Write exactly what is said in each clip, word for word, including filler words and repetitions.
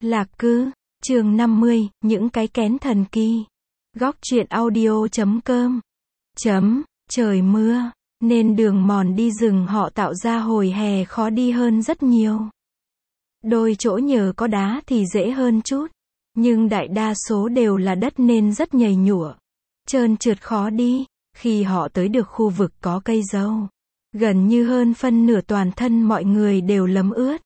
Lạc Cư, chương năm mươi, những cái kén thần kỳ. Góc truyện audio chấm com. Chấm, trời mưa, nên đường mòn đi rừng họ tạo ra hồi hè khó đi hơn rất nhiều. Đôi chỗ nhờ có đá thì dễ hơn chút, nhưng đại đa số đều là đất nên rất nhầy nhụa, trơn trượt khó đi. Khi họ tới được khu vực có cây dâu, gần như hơn phân nửa toàn thân mọi người đều lấm ướt.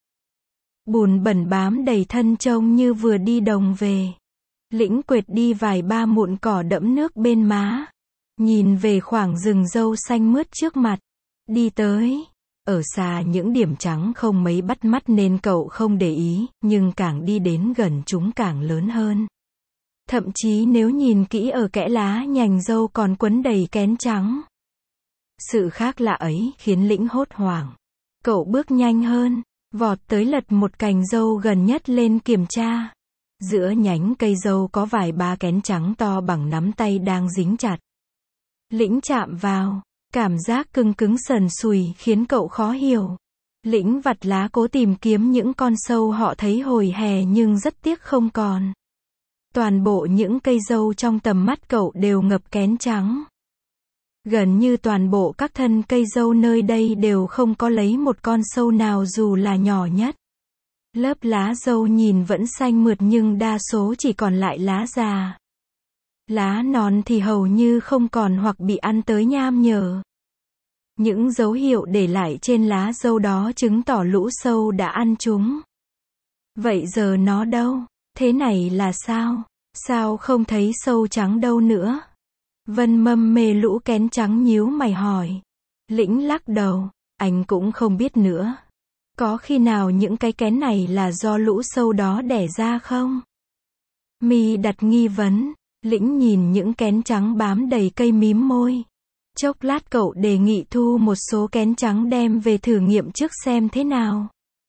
Bùn bẩn bám đầy thân trông như vừa đi đồng về. Lĩnh quệt đi vài ba mụn cỏ đẫm nước bên má. Nhìn về khoảng rừng dâu xanh mướt trước mặt. Đi tới. Ở xa những điểm trắng không mấy bắt mắt nên cậu không để ý, nhưng càng đi đến gần chúng càng lớn hơn. Thậm chí nếu nhìn kỹ ở kẽ lá nhành dâu còn quấn đầy kén trắng. Sự khác lạ ấy khiến Lĩnh hốt hoảng. Cậu bước nhanh hơn, vọt tới lật một cành dâu gần nhất lên kiểm tra. Giữa nhánh cây dâu có vài ba kén trắng to bằng nắm tay đang dính chặt. Lĩnh chạm vào, cảm giác cứng cứng sần sùi khiến cậu khó hiểu. Lĩnh vặt lá cố tìm kiếm những con sâu họ thấy hồi hè nhưng rất tiếc không còn. Toàn bộ những cây dâu trong tầm mắt cậu đều ngập kén trắng. Gần như toàn bộ các thân cây dâu nơi đây đều không có lấy một con sâu nào dù là nhỏ nhất. Lớp lá dâu nhìn vẫn xanh mượt nhưng đa số chỉ còn lại lá già. Lá non thì hầu như không còn hoặc bị ăn tới nham nhở. Những dấu hiệu để lại trên lá dâu đó chứng tỏ lũ sâu đã ăn chúng. Vậy giờ nó đâu? Thế này là sao? Sao không thấy sâu trắng đâu nữa? Vân mâm mê lũ kén trắng nhíu mày hỏi. Lĩnh lắc đầu, anh cũng không biết nữa. Có khi nào những cái kén này là do lũ sâu đó đẻ ra không? Mi đặt nghi vấn. Lĩnh nhìn những kén trắng bám đầy cây mím môi. Chốc lát cậu đề nghị thu một số kén trắng đem về thử nghiệm trước xem thế nào.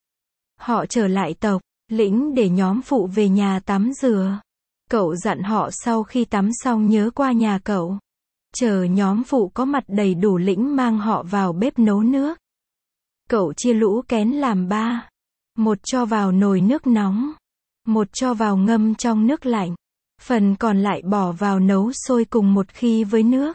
Họ trở lại tộc. Lĩnh để nhóm phụ về nhà tắm rửa. Cậu dặn họ sau khi tắm xong nhớ qua nhà cậu. Chờ nhóm phụ có mặt đầy đủ Lĩnh mang họ vào bếp nấu nước. Cậu chia lũ kén làm ba. Một cho vào nồi nước nóng. Một cho vào ngâm trong nước lạnh. Phần còn lại bỏ vào nấu sôi cùng một khi với nước.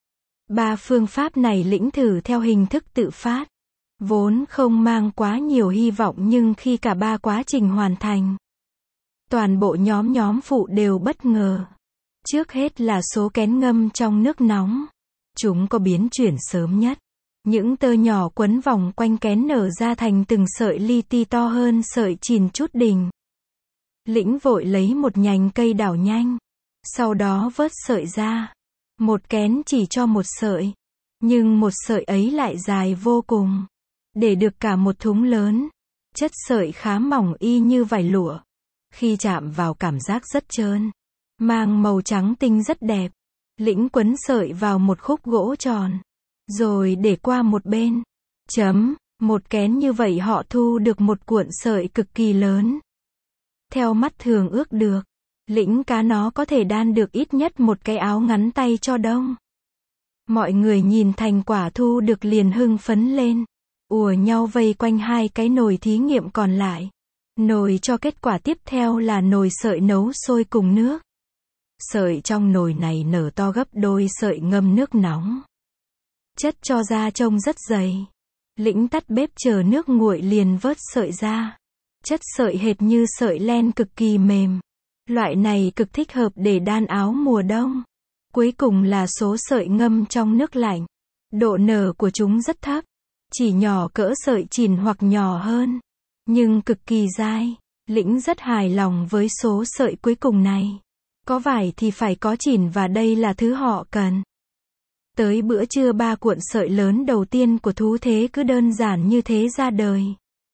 Ba phương pháp này Lĩnh thử theo hình thức tự phát. Vốn không mang quá nhiều hy vọng nhưng khi cả ba quá trình hoàn thành, toàn bộ nhóm nhóm phụ đều bất ngờ. Trước hết là số kén ngâm trong nước nóng. Chúng có biến chuyển sớm nhất. Những tơ nhỏ quấn vòng quanh kén nở ra thành từng sợi li ti to hơn sợi chìn chút đỉnh. Lĩnh vội lấy một nhành cây đảo nhanh. Sau đó vớt sợi ra. Một kén chỉ cho một sợi. Nhưng một sợi ấy lại dài vô cùng. Để được cả một thúng lớn. Chất sợi khá mỏng y như vải lụa. Khi chạm vào cảm giác rất trơn. Mang màu trắng tinh rất đẹp. Lĩnh quấn sợi vào một khúc gỗ tròn. Rồi để qua một bên. Chấm, một kén như vậy họ thu được một cuộn sợi cực kỳ lớn. Theo mắt thường ước được, Lĩnh cá nó có thể đan được ít nhất một cái áo ngắn tay cho đông. Mọi người nhìn thành quả thu được liền hưng phấn lên. Ùa nhau vây quanh hai cái nồi thí nghiệm còn lại. Nồi cho kết quả tiếp theo là nồi sợi nấu sôi cùng nước. Sợi trong nồi này nở to gấp đôi sợi ngâm nước nóng. Chất cho ra trông rất dày. Lĩnh tắt bếp chờ nước nguội liền vớt sợi ra. Chất sợi hệt như sợi len cực kỳ mềm. Loại này cực thích hợp để đan áo mùa đông. Cuối cùng là số sợi ngâm trong nước lạnh. Độ nở của chúng rất thấp. Chỉ nhỏ cỡ sợi chìn hoặc nhỏ hơn. Nhưng cực kỳ dai. Lĩnh rất hài lòng với số sợi cuối cùng này. Có vải thì phải có chìn và đây là thứ họ cần. Tới bữa trưa ba cuộn sợi lớn đầu tiên của thú thế cứ đơn giản như thế ra đời.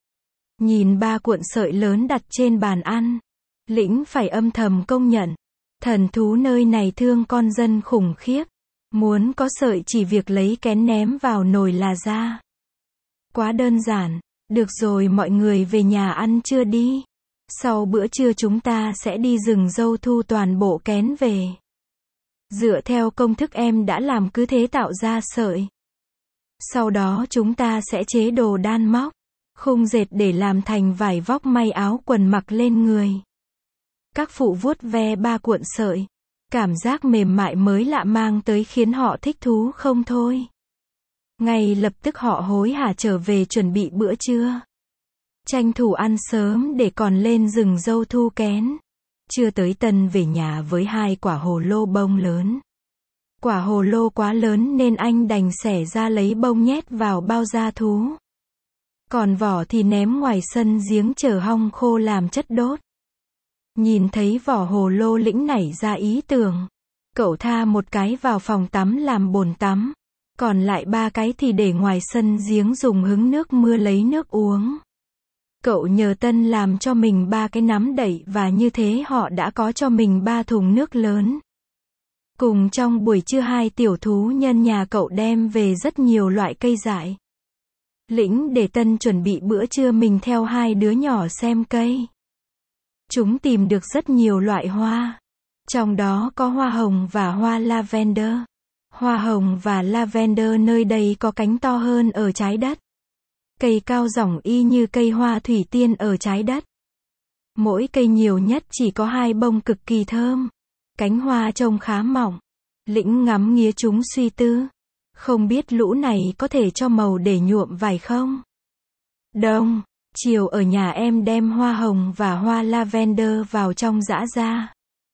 Nhìn ba cuộn sợi lớn đặt trên bàn ăn. Lĩnh phải âm thầm công nhận. Thần thú nơi này thương con dân khủng khiếp. Muốn có sợi chỉ việc lấy kén ném vào nồi là ra. Quá đơn giản. Được rồi mọi người về nhà ăn trưa đi. Sau bữa trưa chúng ta sẽ đi rừng dâu thu toàn bộ kén về. Dựa theo công thức em đã làm cứ thế tạo ra sợi. Sau đó chúng ta sẽ chế đồ đan móc. Khung dệt để làm thành vải vóc may áo quần mặc lên người. Các phụ vuốt ve ba cuộn sợi. Cảm giác mềm mại mới lạ mang tới khiến họ thích thú không thôi. Ngay lập tức họ hối hả trở về chuẩn bị bữa trưa. Tranh thủ ăn sớm để còn lên rừng dâu thu kén. Chưa tới Tân về nhà với hai quả hồ lô bông lớn. Quả hồ lô quá lớn nên anh đành xẻ ra lấy bông nhét vào bao da thú. Còn vỏ thì ném ngoài sân giếng chờ hong khô làm chất đốt. Nhìn thấy vỏ hồ lô Lĩnh nảy ra ý tưởng. Cậu tha một cái vào phòng tắm làm bồn tắm. Còn lại ba cái thì để ngoài sân giếng dùng hứng nước mưa lấy nước uống. Cậu nhờ Tân làm cho mình ba cái nắm đậy và như thế họ đã có cho mình ba thùng nước lớn. Cùng trong buổi trưa hai tiểu thú nhân nhà cậu đem về rất nhiều loại cây dại. Lĩnh để Tân chuẩn bị bữa trưa mình theo hai đứa nhỏ xem cây. Chúng tìm được rất nhiều loại hoa. Trong đó có hoa hồng và hoa lavender. Hoa hồng và lavender nơi đây có cánh to hơn ở trái đất. Cây cao ròng y như cây hoa thủy tiên ở trái đất. Mỗi cây nhiều nhất chỉ có hai bông cực kỳ thơm. Cánh hoa trông khá mỏng. Lĩnh ngắm nghía chúng suy tư. Không biết lũ này có thể cho màu để nhuộm vải không? Đông, chiều ở nhà em đem hoa hồng và hoa lavender vào trong giã ra.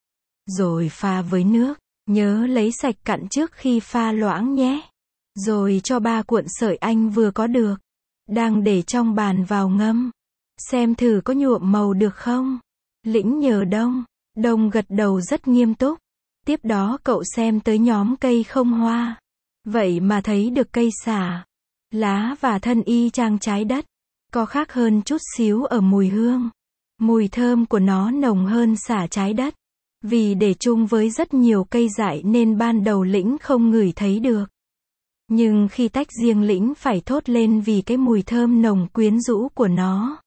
Rồi pha với nước. Nhớ lấy sạch cặn trước khi pha loãng nhé. Rồi cho ba cuộn sợi anh vừa có được. Đang để trong bàn vào ngâm. Xem thử có nhuộm màu được không? Lĩnh nhờ Đông. Đông gật đầu rất nghiêm túc. Tiếp đó cậu xem tới nhóm cây không hoa. Vậy mà thấy được cây sả. Lá và thân y chang trái đất. Có khác hơn chút xíu ở mùi hương. Mùi thơm của nó nồng hơn sả trái đất. Vì để chung với rất nhiều cây dại nên ban đầu Lĩnh không ngửi thấy được. Nhưng khi tách riêng Lĩnh phải thốt lên vì cái mùi thơm nồng quyến rũ của nó.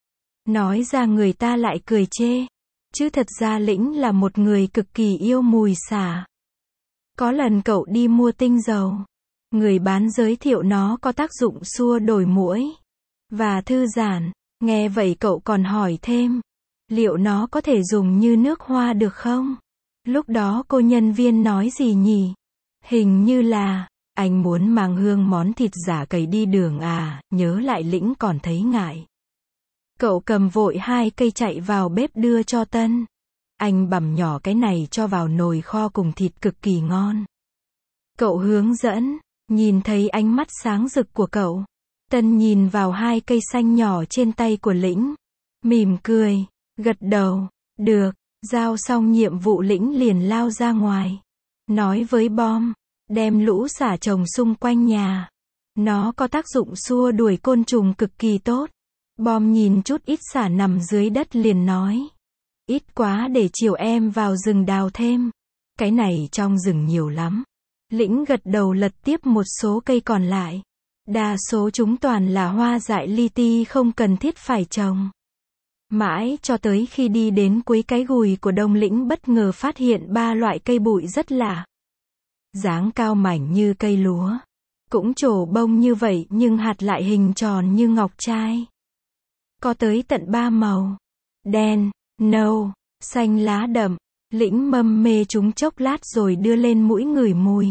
Nói ra người ta lại cười chê. Chứ thật ra Lĩnh là một người cực kỳ yêu mùi sả. Có lần cậu đi mua tinh dầu. Người bán giới thiệu nó có tác dụng xua đuổi muỗi và thư giãn. Nghe vậy cậu còn hỏi thêm. Liệu nó có thể dùng như nước hoa được không? Lúc đó cô nhân viên nói gì nhỉ? Hình như là, anh muốn mang hương món thịt giả cầy đi đường à, nhớ lại Lĩnh còn thấy ngại. Cậu cầm vội hai cây chạy vào bếp đưa cho Tân. Anh bằm nhỏ cái này cho vào nồi kho cùng thịt cực kỳ ngon. Cậu hướng dẫn, nhìn thấy ánh mắt sáng rực của cậu. Tân nhìn vào hai cây xanh nhỏ trên tay của Lĩnh. Mỉm cười, gật đầu, được, giao xong nhiệm vụ Lĩnh liền lao ra ngoài. Nói với Bom, đem lũ sả trồng xung quanh nhà. Nó có tác dụng xua đuổi côn trùng cực kỳ tốt. Bom nhìn chút ít sả nằm dưới đất liền nói. Ít quá để chiều em vào rừng đào thêm. Cái này trong rừng nhiều lắm. Lĩnh gật đầu lật tiếp một số cây còn lại. Đa số chúng toàn là hoa dại li ti không cần thiết phải trồng. Mãi cho tới khi đi đến cuối cái gùi của Đông Lĩnh bất ngờ phát hiện ba loại cây bụi rất lạ. Dáng cao mảnh như cây lúa. Cũng trổ bông như vậy nhưng hạt lại hình tròn như ngọc trai. Có tới tận ba màu. Đen, nâu, xanh lá đậm. Lĩnh mâm mê chúng chốc lát rồi đưa lên mũi ngửi mùi.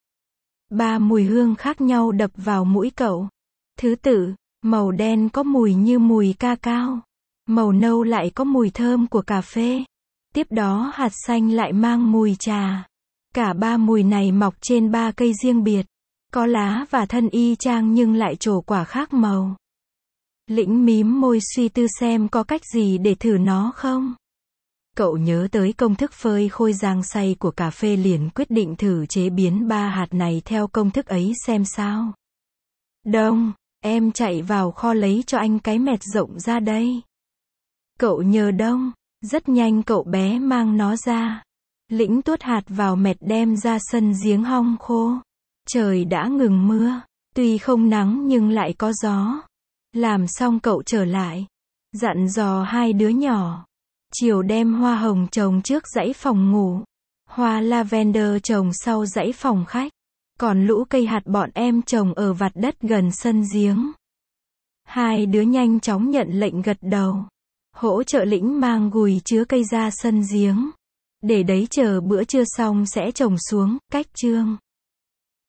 Ba mùi hương khác nhau đập vào mũi cậu. Thứ tự, màu đen có mùi như mùi ca cao. Màu nâu lại có mùi thơm của cà phê. Tiếp đó hạt xanh lại mang mùi trà. Cả ba mùi này mọc trên ba cây riêng biệt. Có lá và thân y chang nhưng lại trổ quả khác màu. Lĩnh mím môi suy tư xem có cách gì để thử nó không. Cậu nhớ tới công thức phơi khô rang xay của cà phê liền quyết định thử chế biến ba hạt này theo công thức ấy xem sao. Đông, em chạy vào kho lấy cho anh cái mẹt rộng ra đây. Cậu nhờ Đông, rất nhanh cậu bé mang nó ra. Lĩnh tuốt hạt vào mẹt đem ra sân giếng hong khô. Trời đã ngừng mưa, tuy không nắng nhưng lại có gió. Làm xong cậu trở lại, dặn dò hai đứa nhỏ. Chiều đem hoa hồng trồng trước dãy phòng ngủ. Hoa lavender trồng sau dãy phòng khách. Còn lũ cây hạt bọn em trồng ở vạt đất gần sân giếng. Hai đứa nhanh chóng nhận lệnh gật đầu. Hỗ trợ lĩnh mang gùi chứa cây ra sân giếng. Để đấy chờ bữa trưa xong sẽ trồng xuống, cách chương.